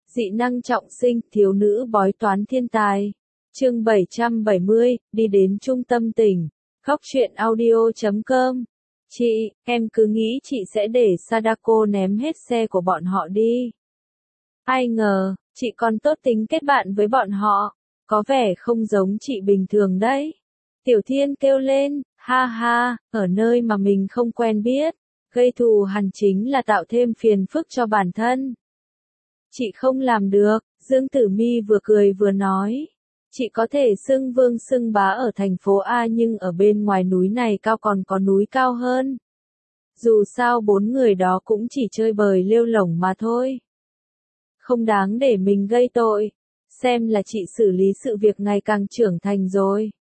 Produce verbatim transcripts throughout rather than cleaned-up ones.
Dị năng trọng sinh, thiếu nữ bói toán thiên tài. Chương bảy trăm bảy mươi, đi đến trung tâm tỉnh. Khóc chuyện audio chấm com. Chị, em cứ nghĩ chị sẽ để Sadako ném hết xe của bọn họ đi. Ai ngờ, chị còn tốt tính kết bạn với bọn họ. Có vẻ không giống chị bình thường đấy. Tiểu Thiên kêu lên, ha ha, ở nơi mà mình không quen biết. Gây thù hằn chính là tạo thêm phiền phức cho bản thân. Chị không làm được, Dương Tử Mi vừa cười vừa nói. Chị có thể xưng vương xưng bá ở thành phố A nhưng ở bên ngoài núi này cao còn có núi cao hơn. Dù sao bốn người đó cũng chỉ chơi bời lêu lổng mà thôi. Không đáng để mình gây tội. Xem là chị xử lý sự việc ngày càng trưởng thành rồi.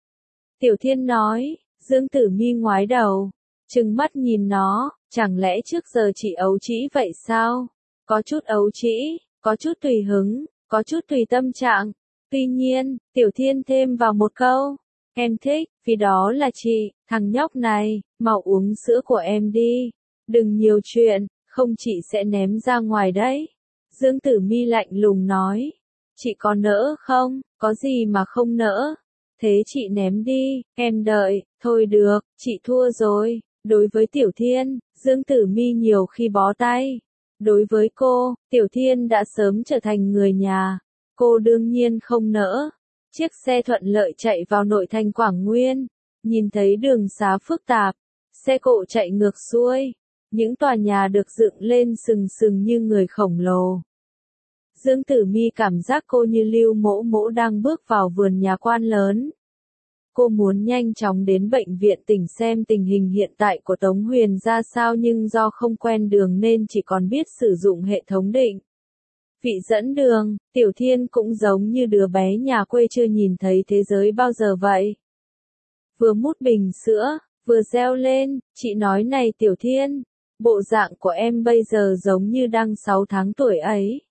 Tiểu Thiên nói, Dương Tử Mi ngoái đầu, trừng mắt nhìn nó, chẳng lẽ trước giờ chị ấu trĩ vậy sao? Có chút ấu trĩ, có chút tùy hứng, có chút tùy tâm trạng. Tuy nhiên, Tiểu Thiên thêm vào một câu, em thích, vì đó là chị, thằng nhóc này, mau uống sữa của em đi. Đừng nhiều chuyện, không chị sẽ ném ra ngoài đấy. Dương Tử Mi lạnh lùng nói, chị có nỡ không, có gì mà không nỡ. Thế chị ném đi, em đợi, thôi được, chị thua rồi. Đối với Tiểu Thiên, Dương Tử Mi nhiều khi bó tay. Đối với cô, Tiểu Thiên đã sớm trở thành người nhà. Cô đương nhiên không nỡ. Chiếc xe thuận lợi chạy vào nội thành Quảng Nguyên. Nhìn thấy đường xá phức tạp. Xe cộ chạy ngược xuôi. Những tòa nhà được dựng lên sừng sừng như người khổng lồ. Dương Tử Mi cảm giác cô như Lưu Mỗ Mỗ đang bước vào vườn nhà quan lớn. Cô muốn nhanh chóng đến bệnh viện tỉnh xem tình hình hiện tại của Tống Huyền ra sao nhưng do không quen đường nên chỉ còn biết sử dụng hệ thống định vị dẫn đường. Tiểu Thiên cũng giống như đứa bé nhà quê chưa nhìn thấy thế giới bao giờ vậy. Vừa mút bình sữa, vừa reo lên, chị nói này Tiểu Thiên, bộ dạng của em bây giờ giống như đang sáu tháng tuổi ấy.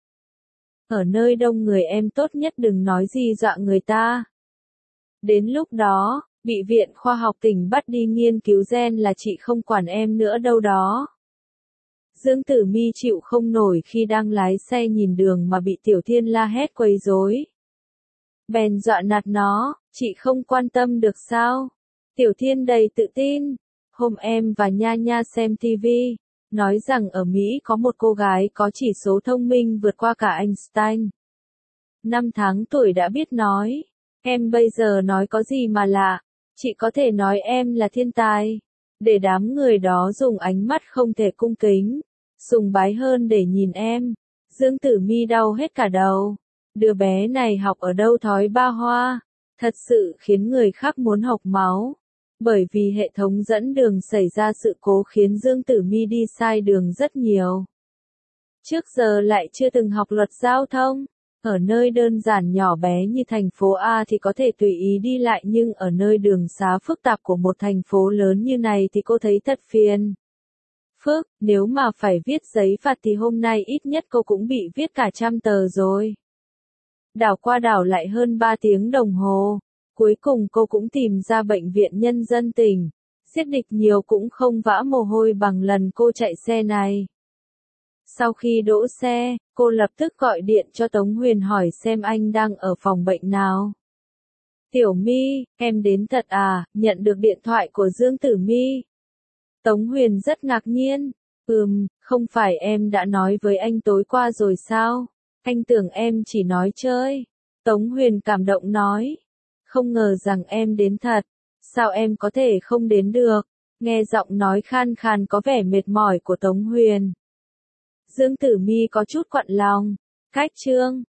Ở nơi đông người em tốt nhất đừng nói gì dọa người ta. Đến lúc đó, bị viện khoa học tỉnh bắt đi nghiên cứu gen là chị không quản em nữa đâu đó. Dương Tử Mi chịu không nổi khi đang lái xe nhìn đường mà bị Tiểu Thiên la hét quấy rối. Bèn dọa nạt nó, chị không quan tâm được sao? Tiểu Thiên đầy tự tin. Hôm em và Nha Nha xem ti vi, nói rằng ở Mỹ có một cô gái có chỉ số thông minh vượt qua cả Einstein. Năm tháng tuổi đã biết nói. Em bây giờ nói có gì mà lạ, chị có thể nói em là thiên tài, để đám người đó dùng ánh mắt không thể cung kính, sùng bái hơn để nhìn em. Dương Tử Mi đau hết cả đầu, đứa bé này học ở đâu thói ba hoa, thật sự khiến người khác muốn hộc máu. Bởi vì hệ thống dẫn đường xảy ra sự cố khiến Dương Tử Mi đi sai đường rất nhiều. Trước giờ lại chưa từng học luật giao thông. Ở nơi đơn giản nhỏ bé như thành phố A thì có thể tùy ý đi lại nhưng ở nơi đường xá phức tạp của một thành phố lớn như này thì cô thấy thật phiền. Phức, nếu mà phải viết giấy phạt thì hôm nay ít nhất cô cũng bị viết cả trăm tờ rồi. Đảo qua đảo lại hơn ba tiếng đồng hồ. Cuối cùng cô cũng tìm ra bệnh viện nhân dân tỉnh. Giết địch nhiều cũng không vã mồ hôi bằng lần cô chạy xe này. Sau khi đỗ xe, cô lập tức gọi điện cho Tống Huyền hỏi xem anh đang ở phòng bệnh nào. Tiểu Mi, em đến thật à, nhận được điện thoại của Dương Tử Mi. Tống Huyền rất ngạc nhiên. Ừm, không phải em đã nói với anh tối qua rồi sao? Anh tưởng em chỉ nói chơi. Tống Huyền cảm động nói. Không ngờ rằng em đến thật. Sao em có thể không đến được? Nghe giọng nói khan khan có vẻ mệt mỏi của Tống Huyền. Dương Tử Mi có chút quặn lòng. Cách chương,